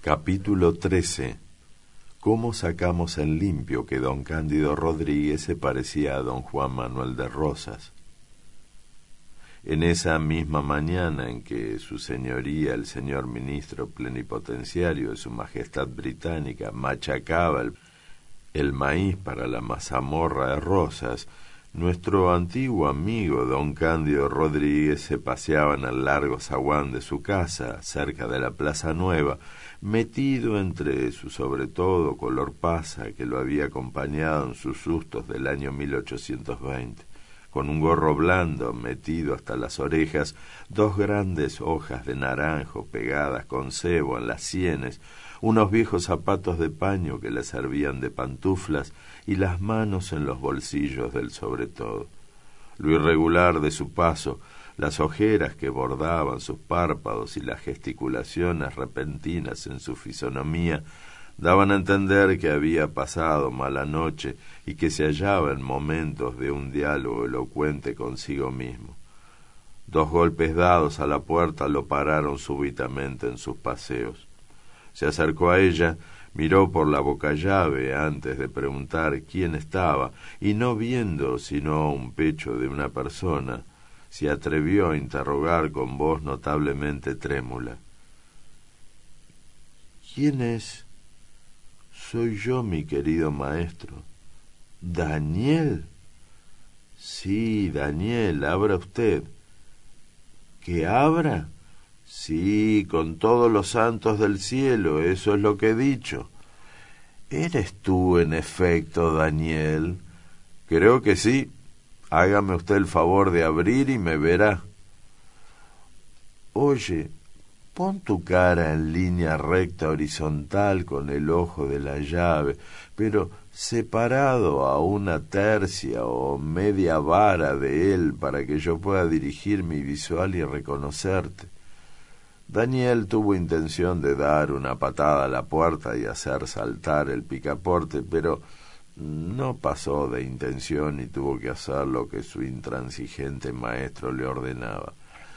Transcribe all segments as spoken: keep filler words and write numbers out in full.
Capítulo trece. ¿Cómo sacamos en limpio que don Cándido Rodríguez se parecía a don Juan Manuel de Rosas? En esa misma mañana en que su señoría, el señor ministro plenipotenciario de su majestad británica, machacaba el, el maíz para la mazamorra de Rosas, nuestro antiguo amigo don Cándido Rodríguez se paseaba en el largo zaguán de su casa, cerca de la Plaza Nueva, metido entre su sobretodo color pasa que lo había acompañado en sus sustos del año mil ochocientos veinte, con un gorro blando metido hasta las orejas, dos grandes hojas de naranjo pegadas con cebo en las sienes, unos viejos zapatos de paño que le servían de pantuflas y las manos en los bolsillos del sobretodo. Lo irregular de su paso, las ojeras que bordaban sus párpados y las gesticulaciones repentinas en su fisonomía daban a entender que había pasado mala noche y que se hallaba en momentos de un diálogo elocuente consigo mismo. Dos golpes dados a la puerta lo pararon súbitamente en sus paseos. Se acercó a ella, miró por la bocallave antes de preguntar quién estaba, y no viendo sino un pecho de una persona, se atrevió a interrogar con voz notablemente trémula. ¿Quién es? Soy yo, mi querido maestro. ¿Daniel? Sí, Daniel, abra usted. ¿Que abra? Sí, con todos los santos del cielo, eso es lo que he dicho. ¿Eres tú, en efecto, Daniel? Creo que sí. Hágame usted el favor de abrir y me verá. Oye, pon tu cara en línea recta horizontal con el ojo de la llave, pero separado a una tercia o media vara de él para que yo pueda dirigir mi visual y reconocerte. Daniel tuvo intención de dar una patada a la puerta y hacer saltar el picaporte, pero no pasó de intención y tuvo que hacer lo que su intransigente maestro le ordenaba.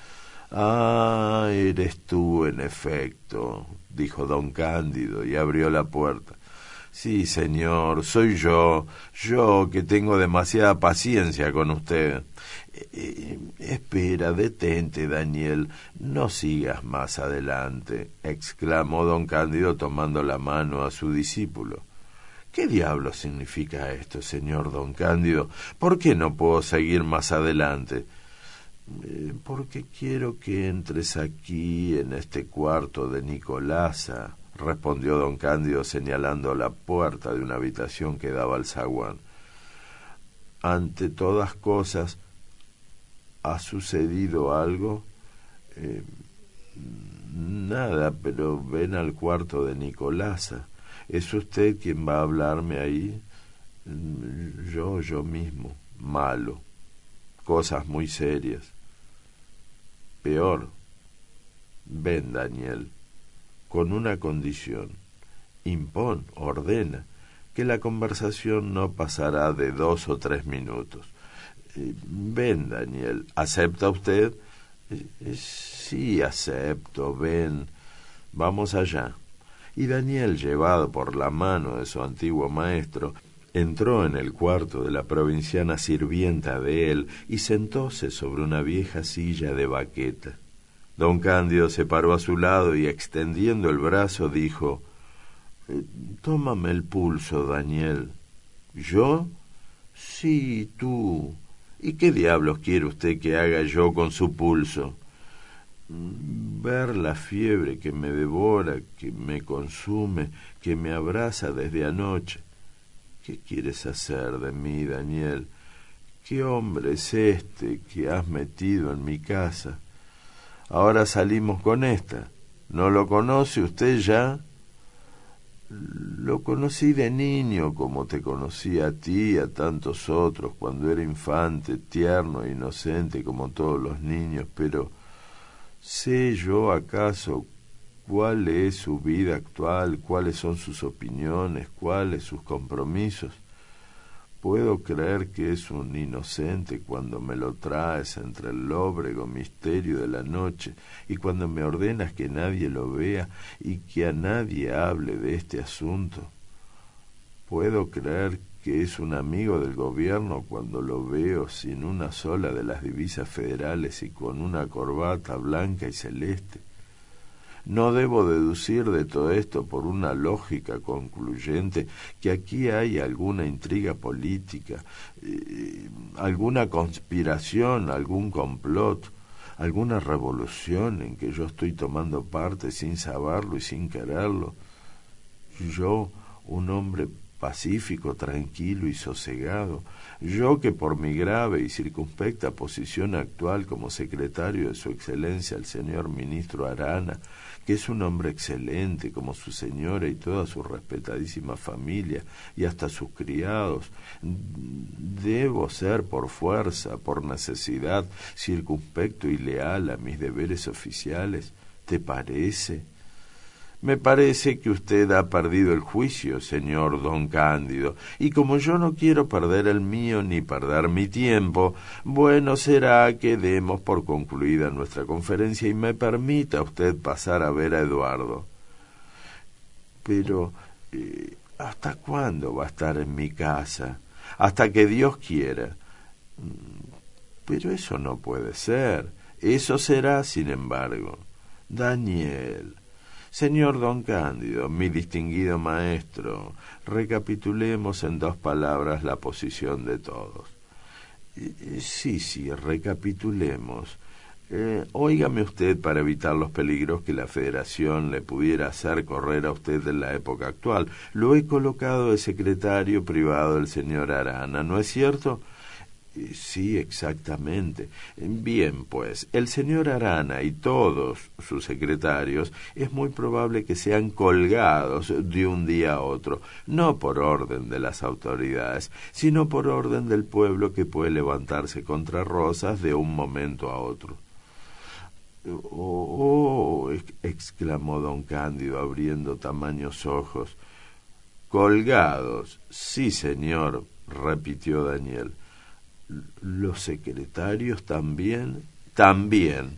«Ah, eres tú, en efecto», dijo don Cándido y abrió la puerta. «Sí, señor, soy yo, yo que tengo demasiada paciencia con usted». Eh, «Espera, detente, Daniel, no sigas más adelante», exclamó don Cándido tomando la mano a su discípulo. «¿Qué diablo significa esto, señor don Cándido? ¿Por qué no puedo seguir más adelante?» Eh, «Porque quiero que entres aquí, en este cuarto de Nicolasa», respondió don Cándido señalando la puerta de una habitación que daba al zaguán. «Ante todas cosas, ¿ha sucedido algo?» Eh, «Nada, pero ven al cuarto de Nicolasa. ¿Es usted quien va a hablarme ahí?» «Yo, yo mismo. Malo. Cosas muy serias. Peor. Ven, Daniel, con una condición. Impón, ordena, que la conversación no pasará de dos o tres minutos. Eh, ven, Daniel, ¿acepta usted?» Eh, eh, «Sí, acepto, ven. Vamos allá». Y Daniel, llevado por la mano de su antiguo maestro, entró en el cuarto de la provinciana sirvienta de él y sentóse sobre una vieja silla de baqueta. Don Cándido se paró a su lado y, extendiendo el brazo, dijo: eh, «Tómame el pulso, Daniel». «¿Yo?» «Sí, tú. ¿Y qué diablos quiere usted que haga yo con su pulso?» «Ver la fiebre que me devora, que me consume, que me abraza desde anoche». «¿Qué quieres hacer de mí, Daniel? ¿Qué hombre es este que has metido en mi casa? Ahora salimos con esta. ¿No lo conoce usted ya?» «Lo conocí de niño, como te conocí a ti y a tantos otros, cuando era infante, tierno e inocente como todos los niños, pero ¿sé yo acaso cuál es su vida actual, cuáles son sus opiniones, cuáles sus compromisos? Puedo creer que es un inocente cuando me lo traes entre el lóbrego misterio de la noche y cuando me ordenas que nadie lo vea y que a nadie hable de este asunto. Puedo creer que es un amigo del gobierno cuando lo veo sin una sola de las divisas federales y con una corbata blanca y celeste. No debo deducir de todo esto por una lógica concluyente que aquí hay alguna intriga política, eh, alguna conspiración, algún complot, alguna revolución en que yo estoy tomando parte sin saberlo y sin quererlo. Yo, un hombre pacífico, tranquilo y sosegado, yo que por mi grave y circunspecta posición actual como secretario de su excelencia el señor ministro Arana, que es un hombre excelente como su señora y toda su respetadísima familia y hasta sus criados, debo ser por fuerza, por necesidad, circunspecto y leal a mis deberes oficiales. ¿Te parece? Me parece que usted ha perdido el juicio, señor don Cándido, y como yo no quiero perder el mío ni perder mi tiempo, bueno será que demos por concluida nuestra conferencia y me permita usted pasar a ver a Eduardo. Pero, eh, ¿hasta cuándo va a estar en mi casa? Hasta que Dios quiera. Pero eso no puede ser. Eso será, sin embargo. Daniel... Señor don Cándido, mi distinguido maestro, recapitulemos en dos palabras la posición de todos. Eh, sí, sí, recapitulemos. Eh, óigame usted para evitar los peligros que la Federación le pudiera hacer correr a usted en la época actual. Lo he colocado de secretario privado del señor Arana, ¿no es cierto? Sí, exactamente. Bien, pues, el señor Arana y todos sus secretarios es muy probable que sean colgados de un día a otro, no por orden de las autoridades, sino por orden del pueblo que puede levantarse contra Rosas de un momento a otro. Oh, oh, exclamó don Cándido abriendo tamaños ojos. Colgados, sí, señor, repitió Daniel. ¿Los secretarios también? También.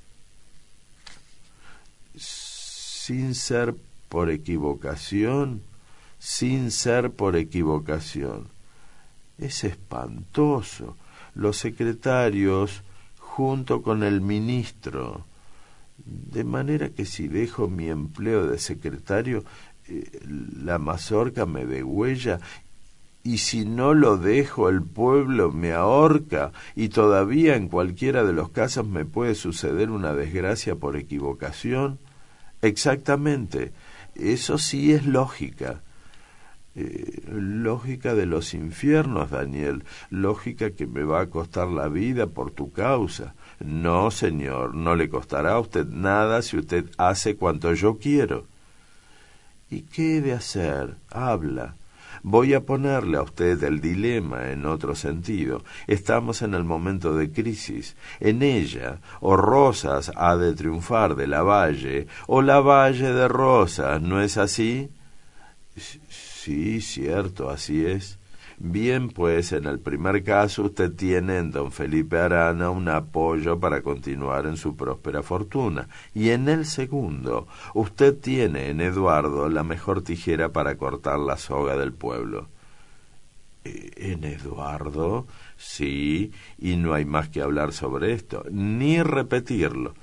Sin ser por equivocación, sin ser por equivocación. Es espantoso. Los secretarios junto con el ministro. De manera que si dejo mi empleo de secretario, eh, la mazorca me degüella. Y si no lo dejo, el pueblo me ahorca, y todavía en cualquiera de los casos me puede suceder una desgracia por equivocación. Exactamente, eso sí es lógica. Eh, lógica de los infiernos, Daniel, lógica que me va a costar la vida por tu causa. No, señor, no le costará a usted nada si usted hace cuanto yo quiero. ¿Y qué he de hacer? Habla. Voy a ponerle a usted el dilema en otro sentido. Estamos en el momento de crisis. En ella, o Rosas ha de triunfar de Lavalle, o Lavalle de Rosas, ¿no es así? Sí, cierto, así es. Bien, pues, en el primer caso usted tiene en don Felipe Arana un apoyo para continuar en su próspera fortuna, y en el segundo, usted tiene en Eduardo la mejor tijera para cortar la soga del pueblo. ¿En Eduardo? Sí, y no hay más que hablar sobre esto, ni repetirlo.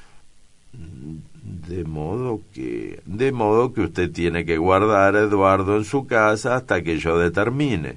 De modo que... De modo que usted tiene que guardar a Eduardo en su casa hasta que yo determine.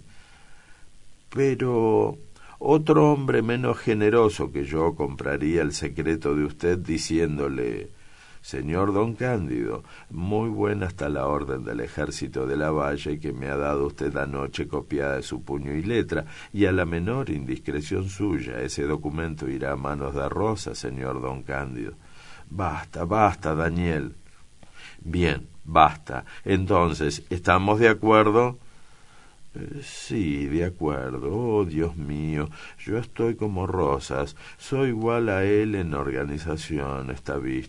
Pero otro hombre menos generoso que yo compraría el secreto de usted diciéndole: señor don Cándido, muy buena está la orden del ejército de Lavalle que me ha dado usted anoche copiada de su puño y letra, y a la menor indiscreción suya ese documento irá a manos de Rosa, señor don Cándido. Basta, basta, Daniel. Bien, basta. Entonces, ¿estamos de acuerdo? Sí, de acuerdo. Oh, Dios mío, yo estoy como Rosas, soy igual a él en organización, está visto.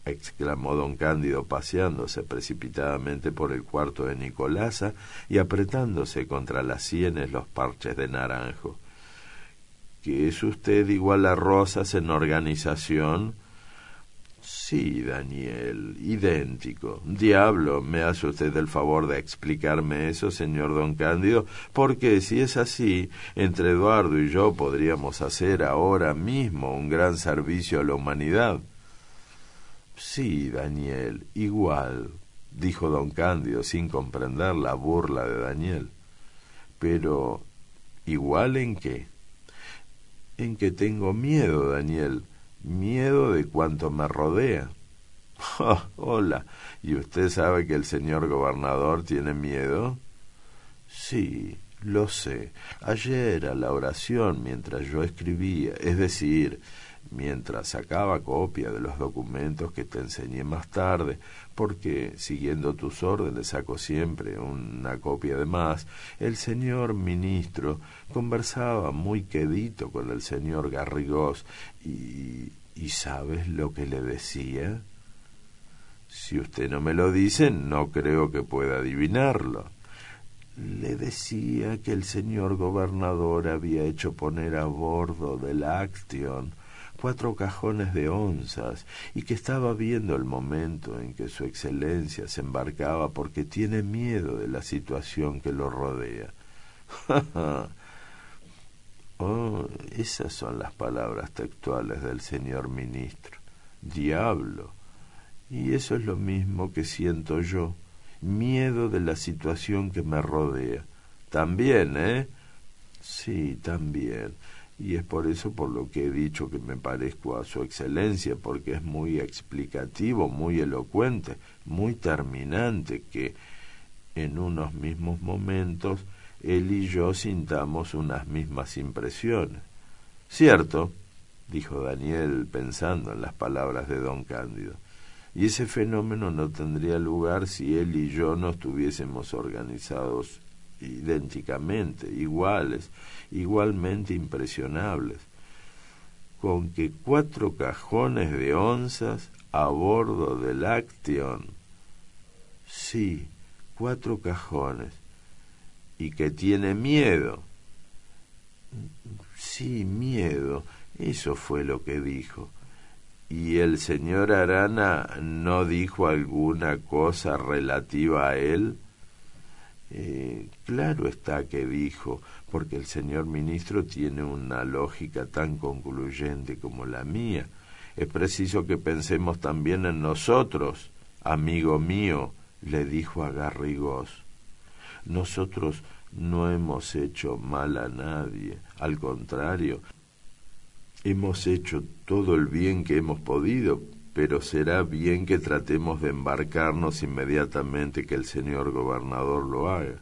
exclamó don Cándido, paseándose precipitadamente por el cuarto de Nicolasa y apretándose contra las sienes los parches de naranjo. ¿Que es usted igual a Rosas en organización? Sí, Daniel, idéntico. Diablo, me hace usted el favor de explicarme eso, señor don Cándido, porque si es así, entre Eduardo y yo podríamos hacer ahora mismo un gran servicio a la humanidad. Sí, Daniel, igual, dijo don Cándido sin comprender la burla de Daniel. Pero, ¿igual en qué? En que tengo miedo, Daniel, miedo de cuanto me rodea. Oh, hola, ¿y usted sabe que el señor gobernador tiene miedo? Sí, lo sé. Ayer a la oración, mientras yo escribía, es decir, mientras sacaba copia de los documentos que te enseñé más tarde, porque, siguiendo tus órdenes, saco siempre una copia de más, el señor ministro conversaba muy quedito con el señor Garrigós y... ¿Y sabes lo que le decía? Si usted no me lo dice, no creo que pueda adivinarlo. Le decía que el señor gobernador había hecho poner a bordo del Action cuatro cajones de onzas y que estaba viendo el momento en que su excelencia se embarcaba porque tiene miedo de la situación que lo rodea. Oh, esas son las palabras textuales del señor ministro. Diablo. Y eso es lo mismo que siento yo. Miedo de la situación que me rodea. También, ¿eh? Sí, también. Y es por eso por lo que he dicho que me parezco a su excelencia, porque es muy explicativo, muy elocuente, muy terminante, que en unos mismos momentos él y yo sintamos unas mismas impresiones. Cierto, dijo Daniel pensando en las palabras de don Cándido, y ese fenómeno no tendría lugar si él y yo no estuviésemos organizados idénticamente, iguales, igualmente impresionables, con que cuatro cajones de onzas a bordo del Action. Sí, cuatro cajones. Y que tiene miedo. Sí, miedo. Eso fue lo que dijo. ¿Y el señor Arana no dijo alguna cosa relativa a él? Eh, claro está que dijo, porque el señor ministro tiene una lógica tan concluyente como la mía. Es preciso que pensemos también en nosotros, amigo mío, le dijo a Garrigós. Nosotros no hemos hecho mal a nadie, al contrario, hemos hecho todo el bien que hemos podido, pero será bien que tratemos de embarcarnos inmediatamente que el señor gobernador lo haga.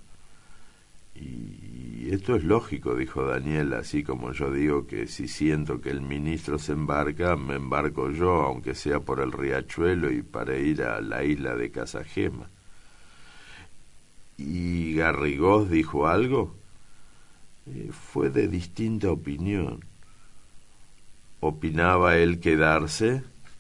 Y esto es lógico, dijo Daniel, así como yo digo que si siento que el ministro se embarca, me embarco yo, aunque sea por el riachuelo y para ir a la isla de Casagema. ¿Y Garrigós dijo algo? Eh, fue de distinta opinión. ¿Opinaba él quedarse?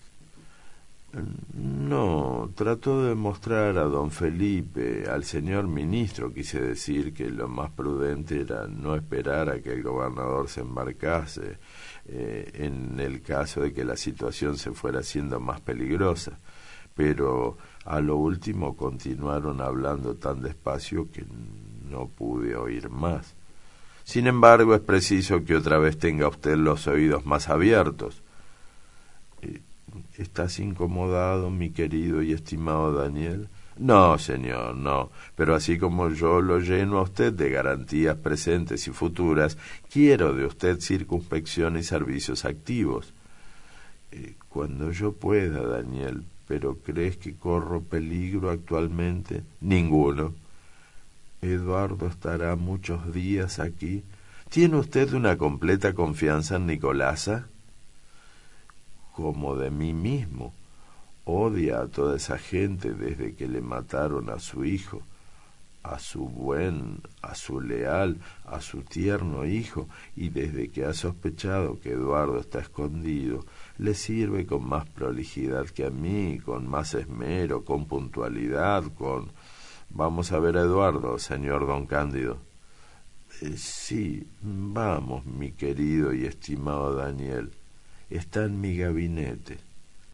No, trató de mostrar a don Felipe, al señor ministro, quise decir que lo más prudente era no esperar a que el gobernador se embarcase, eh, en el caso de que la situación se fuera haciendo más peligrosa. Pero a lo último continuaron hablando tan despacio que no pude oír más. Sin embargo, es preciso que otra vez tenga usted los oídos más abiertos. ¿Estás incomodado, mi querido y estimado Daniel? No, señor, no, pero así como yo lo lleno a usted de garantías presentes y futuras, quiero de usted circunspección y servicios activos. Eh, cuando yo pueda, Daniel, pero ¿crees que corro peligro actualmente? Ninguno. Eduardo estará muchos días aquí. ¿Tiene usted una completa confianza en Nicolasa? Como de mí mismo. Odia a toda esa gente desde que le mataron a su hijo, a su buen, a su leal, a su tierno hijo, y desde que ha sospechado que Eduardo está escondido, le sirve con más prolijidad que a mí, con más esmero, con puntualidad, con... Vamos a ver a Eduardo, señor don Cándido. Eh, sí, vamos, mi querido y estimado Daniel. Está en mi gabinete.